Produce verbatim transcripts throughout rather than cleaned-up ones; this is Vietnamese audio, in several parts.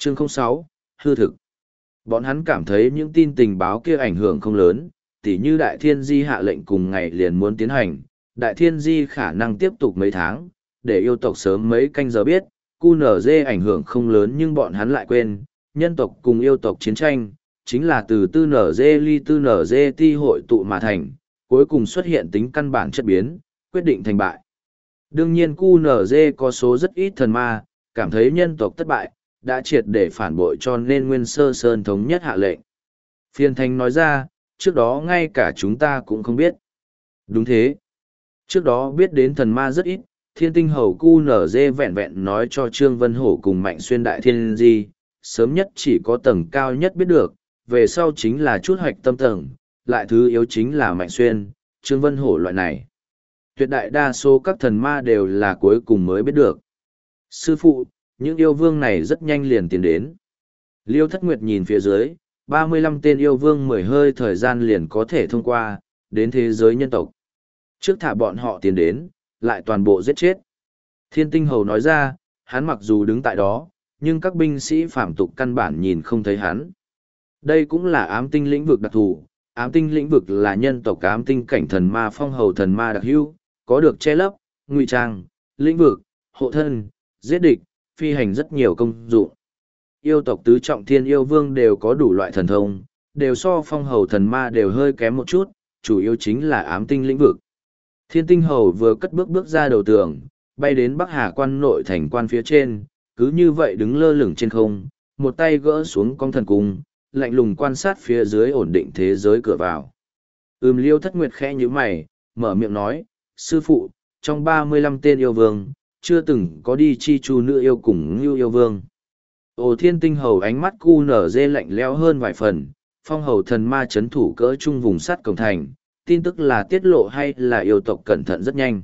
Chương không sáu, hư thực. Bọn hắn cảm thấy những tin tình báo kia ảnh hưởng không lớn, tỉ như Đại Thiên Di hạ lệnh cùng ngày liền muốn tiến hành, Đại Thiên Di khả năng tiếp tục mấy tháng, để yêu tộc sớm mấy canh giờ biết, quy en giê ảnh hưởng không lớn nhưng bọn hắn lại quên, nhân tộc cùng yêu tộc chiến tranh, chính là từ tư en giê ly tư en giê ti hội tụ mà thành, cuối cùng xuất hiện tính căn bản chất biến, quyết định thành bại. Đương nhiên quy en giê có số rất ít thần ma, cảm thấy nhân tộc thất bại, đã triệt để phản bội cho nên Nguyên Sơ Sơn thống nhất hạ lệnh. Phiên Thanh nói ra, trước đó ngay cả chúng ta cũng không biết. Đúng thế. Trước đó biết đến thần ma rất ít, Thiên Tinh Hầu quy en giê vẹn vẹn nói cho Trương Vân Hổ cùng Mạnh Xuyên Đại Thiên Di, sớm nhất chỉ có tầng cao nhất biết được, về sau chính là chút hoạch tâm tầng, lại thứ yếu chính là Mạnh Xuyên, Trương Vân Hổ loại này. Tuyệt đại đa số các thần ma đều là cuối cùng mới biết được. Sư phụ, những yêu vương này rất nhanh liền tiến đến. Liêu Thất Nguyệt nhìn phía dưới, ba mươi lăm tên yêu vương mười hơi thời gian liền có thể thông qua, đến thế giới nhân tộc. Trước thả bọn họ tiến đến, lại toàn bộ giết chết. Thiên Tinh Hầu nói ra, hắn mặc dù đứng tại đó, nhưng các binh sĩ phạm tục căn bản nhìn không thấy hắn. Đây cũng là ám tinh lĩnh vực đặc thù. Ám tinh lĩnh vực là nhân tộc ám tinh cảnh thần ma phong hầu thần ma đặc hữu, có được che lấp, ngụy trang, lĩnh vực, hộ thân, giết địch, phi hành rất nhiều công dụng. Yêu tộc tứ trọng thiên yêu vương đều có đủ loại thần thông, đều so phong hầu thần ma đều hơi kém một chút, chủ yếu chính là ám tinh lĩnh vực. Thiên Tinh Hầu vừa cất bước bước ra đầu tường, bay đến Bắc Hà quan nội thành quan phía trên, cứ như vậy đứng lơ lửng trên không, một tay gỡ xuống con thần cung, lạnh lùng quan sát phía dưới ổn định thế giới cửa vào. Ừm Liêu Thất Nguyệt khẽ như mày, mở miệng nói, sư phụ, trong ba mươi lăm tên yêu vương, chưa từng có đi chi chu nữ yêu cùng ngưu yêu vương. Ồ Thiên Tinh Hầu ánh mắt cu nở dê lạnh lẽo hơn vài phần, phong hầu thần ma chấn thủ cỡ trung vùng sắt cổng thành, tin tức là tiết lộ hay là yêu tộc cẩn thận rất nhanh.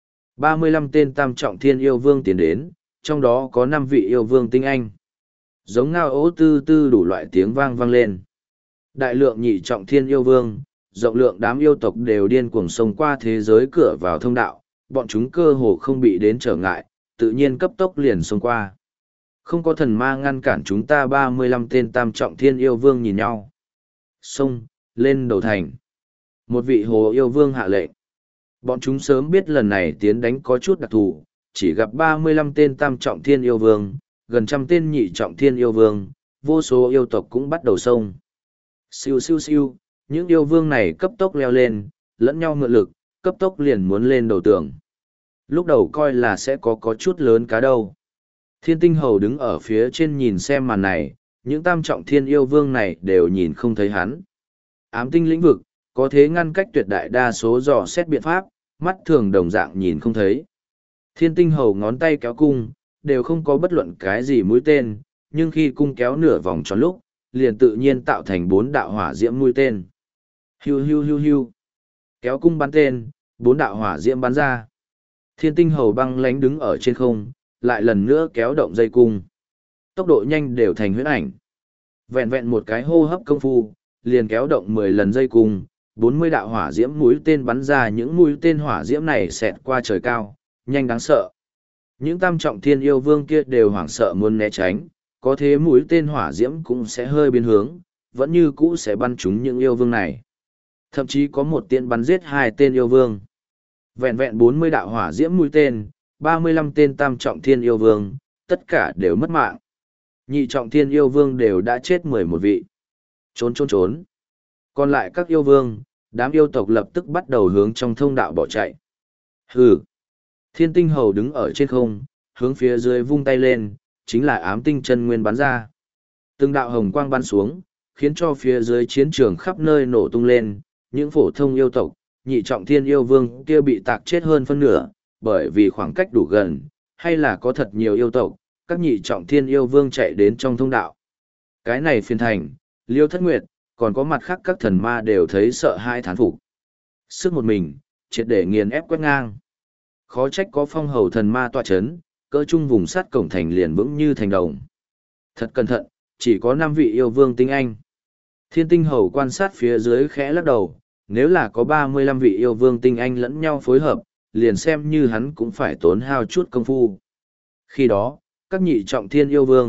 ba mươi lăm tên tam trọng thiên yêu vương tiến đến, trong đó có năm vị yêu vương tinh anh. Giống ngao ố tư tư đủ loại tiếng vang vang lên. Đại lượng nhị trọng thiên yêu vương, rộng lượng đám yêu tộc đều điên cuồng xông qua thế giới cửa vào thông đạo, bọn chúng cơ hồ không bị đến trở ngại, tự nhiên cấp tốc liền xông qua. Không có thần ma ngăn cản chúng ta ba mươi lăm tên tam trọng thiên yêu vương nhìn nhau. Xông, lên đầu thành. Một vị hồ yêu vương hạ lệnh. Bọn chúng sớm biết lần này tiến đánh có chút đặc thù, chỉ gặp ba mươi lăm tên tam trọng thiên yêu vương, gần trăm tên nhị trọng thiên yêu vương, vô số yêu tộc cũng bắt đầu xông. Siêu siêu siêu, những yêu vương này cấp tốc leo lên, lẫn nhau mượn lực, cấp tốc liền muốn lên đầu tường. Lúc đầu coi là sẽ có có chút lớn cá đâu. Thiên Tinh Hầu đứng ở phía trên nhìn xem màn này, những tam trọng thiên yêu vương này đều nhìn không thấy hắn. Ám tinh lĩnh vực, có thế ngăn cách tuyệt đại đa số dò xét biện pháp, mắt thường đồng dạng nhìn không thấy. Thiên Tinh Hầu ngón tay kéo cung, đều không có bất luận cái gì mũi tên, nhưng khi cung kéo nửa vòng tròn lúc, liền tự nhiên tạo thành bốn đạo hỏa diễm mũi tên. Hiu hiu hiu hiu. Kéo cung bắn tên, bốn đạo hỏa diễm bắn ra. Thiên Tinh Hầu băng lánh đứng ở trên không, lại lần nữa kéo động dây cung. Tốc độ nhanh đều thành huyễn ảnh. Vẹn vẹn một cái hô hấp công phu, liền kéo động mười lần dây cung, bốn mươi đạo hỏa diễm mũi tên bắn ra, những mũi tên hỏa diễm này xẹt qua trời cao, nhanh đáng sợ. Những tam trọng thiên yêu vương kia đều hoảng sợ muốn né tránh, có thế mũi tên hỏa diễm cũng sẽ hơi biến hướng, vẫn như cũ sẽ bắn trúng những yêu vương này. Thậm chí có một tên bắn giết hai tên yêu vương. Vẹn vẹn bốn mươi đạo hỏa diễm mũi tên, ba mươi lăm tên tam trọng thiên yêu vương, tất cả đều mất mạng. Nhị trọng thiên yêu vương đều đã chết mười một vị. Trốn trốn trốn. Còn lại các yêu vương, đám yêu tộc lập tức bắt đầu hướng trong thông đạo bỏ chạy. Hừ. Thiên Tinh Hầu đứng ở trên không, hướng phía dưới vung tay lên, chính là ám tinh chân nguyên bắn ra. Từng đạo hồng quang bắn xuống, khiến cho phía dưới chiến trường khắp nơi nổ tung lên, những phổ thông yêu tộc, nhị trọng thiên yêu vương kia bị tạc chết hơn phân nửa, bởi vì khoảng cách đủ gần, hay là có thật nhiều yêu tộc, các nhị trọng thiên yêu vương chạy đến trong thông đạo. Cái này phiền thành, Liêu Thất Nguyệt, còn có mặt khác các thần ma đều thấy sợ hai thán phục. Sức một mình, triệt để nghiền ép quét ngang. Khó trách có phong hầu thần ma tọa chấn, cỡ chung vùng sắt cổng thành liền vững như thành đồng. Thật cẩn thận, chỉ có năm vị yêu vương tinh anh. Thiên Tinh Hầu quan sát phía dưới khẽ lắc đầu, nếu là có ba mươi lăm vị yêu vương tinh anh lẫn nhau phối hợp, liền xem như hắn cũng phải tốn hao chút công phu. Khi đó, các nhị trọng thiên yêu vương,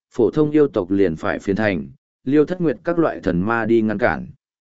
phổ thông yêu tộc liền phải phiền thành, Liêu Thất Nguyệt các loại thần ma đi ngăn cản.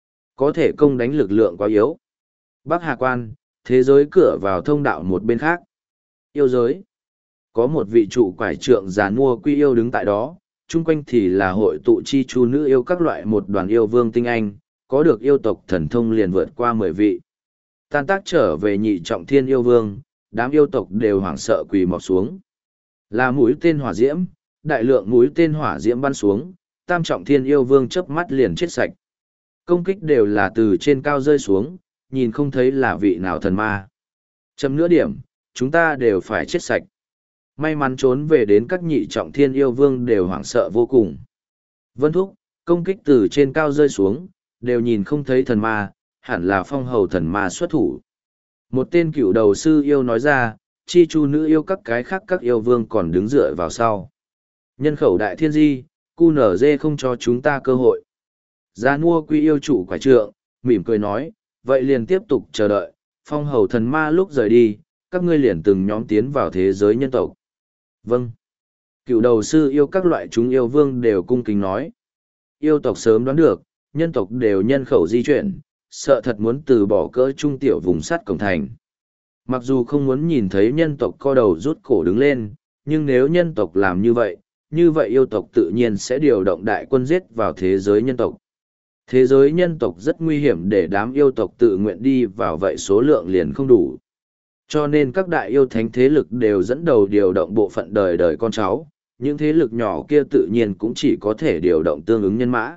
Có thể công đánh lực lượng quá yếu. Bắc Hà Quan, thế giới cửa vào thông đạo một bên khác. Yêu giới. Có một vị trụ quải trượng già nua quy yêu đứng tại đó, chung quanh thì là hội tụ chi chu nữ yêu các loại một đoàn yêu vương tinh anh, có được yêu tộc thần thông liền vượt qua mười vị. Tan tác trở về nhị trọng thiên yêu vương, đám yêu tộc đều hoảng sợ quỳ mọp xuống. Là mũi tên hỏa diễm, đại lượng mũi tên hỏa diễm bắn xuống, tam trọng thiên yêu vương chớp mắt liền chết sạch. Công kích đều là từ trên cao rơi xuống, nhìn không thấy là vị nào thần ma. Chấm nữa điểm, chúng ta đều phải chết sạch. May mắn trốn về đến các nhị trọng thiên yêu vương đều hoảng sợ vô cùng. Vân Thúc, công kích từ trên cao rơi xuống, đều nhìn không thấy thần ma, hẳn là phong hầu thần ma xuất thủ. Một tên cựu đầu sư yêu nói ra, chi chu nữ yêu các cái khác các yêu vương còn đứng dựa vào sau. Nhân khẩu đại thiên di, cu nở dê không cho chúng ta cơ hội. Gia nua quy yêu chủ quải trượng, mỉm cười nói, vậy liền tiếp tục chờ đợi, phong hầu thần ma lúc rời đi, các ngươi liền từng nhóm tiến vào thế giới nhân tộc. Vâng. Cựu đầu sư yêu các loại chúng yêu vương đều cung kính nói. Yêu tộc sớm đoán được, nhân tộc đều nhân khẩu di chuyển, sợ thật muốn từ bỏ cỡ trung tiểu vùng sắt cổng thành. Mặc dù không muốn nhìn thấy nhân tộc co đầu rút cổ đứng lên, nhưng nếu nhân tộc làm như vậy, như vậy yêu tộc tự nhiên sẽ điều động đại quân giết vào thế giới nhân tộc. Thế giới nhân tộc rất nguy hiểm để đám yêu tộc tự nguyện đi vào vậy số lượng liền không đủ. Cho nên các đại yêu thánh thế lực đều dẫn đầu điều động bộ phận đời đời con cháu, những thế lực nhỏ kia tự nhiên cũng chỉ có thể điều động tương ứng nhân mã.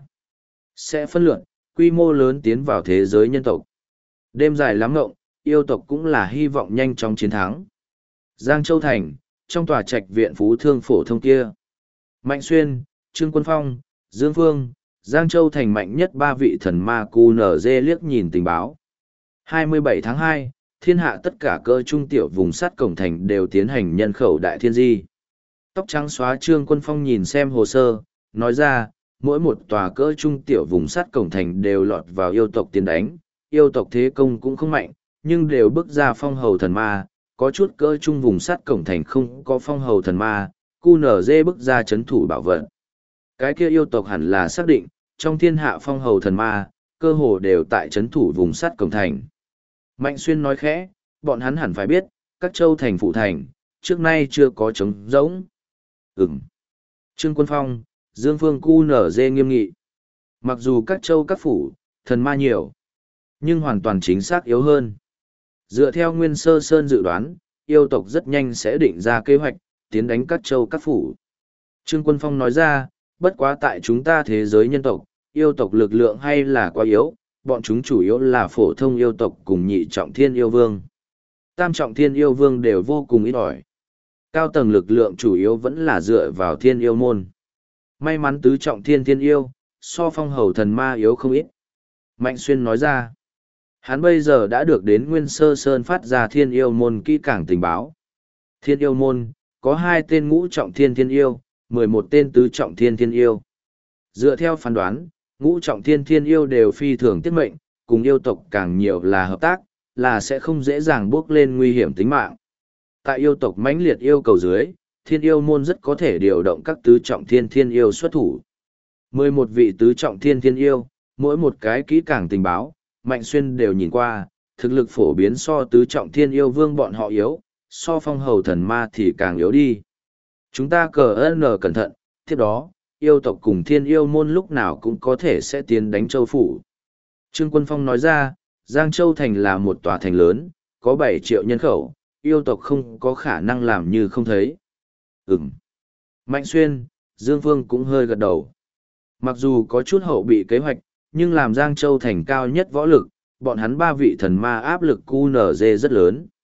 Sẽ phân lượt, quy mô lớn tiến vào thế giới nhân tộc. Đêm dài lắm ngộng, yêu tộc cũng là hy vọng nhanh chóng chiến thắng. Giang Châu Thành, trong tòa trạch viện phú thương phổ thông kia. Mạnh Xuyên, Trương Quân Phong, Dương Phương, Giang Châu Thành mạnh nhất ba vị thần ma cu nở dê liếc nhìn tình báo. hai mươi bảy tháng hai, thiên hạ tất cả cơ trung tiểu vùng sắt cổng thành đều tiến hành nhân khẩu đại thiên di. Tóc trắng xóa Trương Quân Phong nhìn xem hồ sơ, nói ra, mỗi một tòa cỡ trung tiểu vùng sắt cổng thành đều lọt vào yêu tộc tiến đánh, yêu tộc thế công cũng không mạnh, nhưng đều bước ra phong hầu thần ma, có chút cỡ trung vùng sắt cổng thành không có phong hầu thần ma, cu nở dê bước ra chấn thủ bảo vận. Cái kia yêu tộc hẳn là xác định, trong thiên hạ phong hầu thần ma, cơ hồ đều tại chấn thủ vùng sắt cổng thành. Mạnh Xuyên nói khẽ, bọn hắn hẳn phải biết, các châu thành phụ thành, trước nay chưa có trống rỗng. Ừm. Trương Quân Phong, Dương Phương cu nở dê nghiêm nghị. Mặc dù các châu các phủ, thần ma nhiều, nhưng hoàn toàn chính xác yếu hơn. Dựa theo Nguyên Sơ Sơn dự đoán, yêu tộc rất nhanh sẽ định ra kế hoạch, tiến đánh các châu các phủ. Trương Quân Phong nói ra, bất quá tại chúng ta thế giới nhân tộc, yêu tộc lực lượng hay là quá yếu, bọn chúng chủ yếu là phổ thông yêu tộc cùng nhị trọng thiên yêu vương. Tam trọng thiên yêu vương đều vô cùng ít ỏi. Cao tầng lực lượng chủ yếu vẫn là dựa vào thiên yêu môn. May mắn tứ trọng thiên thiên yêu, so phong hầu thần ma yếu không ít. Mạnh Xuyên nói ra, hắn bây giờ đã được đến Nguyên Sơ Sơn phát ra thiên yêu môn kỹ càng tình báo. Thiên yêu môn, có hai tên ngũ trọng thiên thiên yêu, mười một tên tứ trọng thiên thiên yêu. Dựa theo phán đoán, ngũ trọng thiên thiên yêu đều phi thường tiết mệnh, cùng yêu tộc càng nhiều là hợp tác, là sẽ không dễ dàng bước lên nguy hiểm tính mạng. Tại yêu tộc mãnh liệt yêu cầu dưới, thiên yêu môn rất có thể điều động các tứ trọng thiên thiên yêu xuất thủ. mười một vị tứ trọng thiên thiên yêu, mỗi một cái kỹ càng tình báo, Mạnh Xuyên đều nhìn qua, thực lực phổ biến so tứ trọng thiên yêu vương bọn họ yếu, so phong hầu thần ma thì càng yếu đi. Chúng ta cờ ơn cẩn thận, tiếp đó, yêu tộc cùng thiên yêu môn lúc nào cũng có thể sẽ tiến đánh châu phủ. Trương Quân Phong nói ra, Giang Châu Thành là một tòa thành lớn, có bảy triệu nhân khẩu, yêu tộc không có khả năng làm như không thấy. Ừm. Mạnh Xuyên, Dương Phương cũng hơi gật đầu. Mặc dù có chút hậu bị kế hoạch, nhưng làm Giang Châu Thành cao nhất võ lực, bọn hắn ba vị thần ma áp lực cu nở dê rất lớn.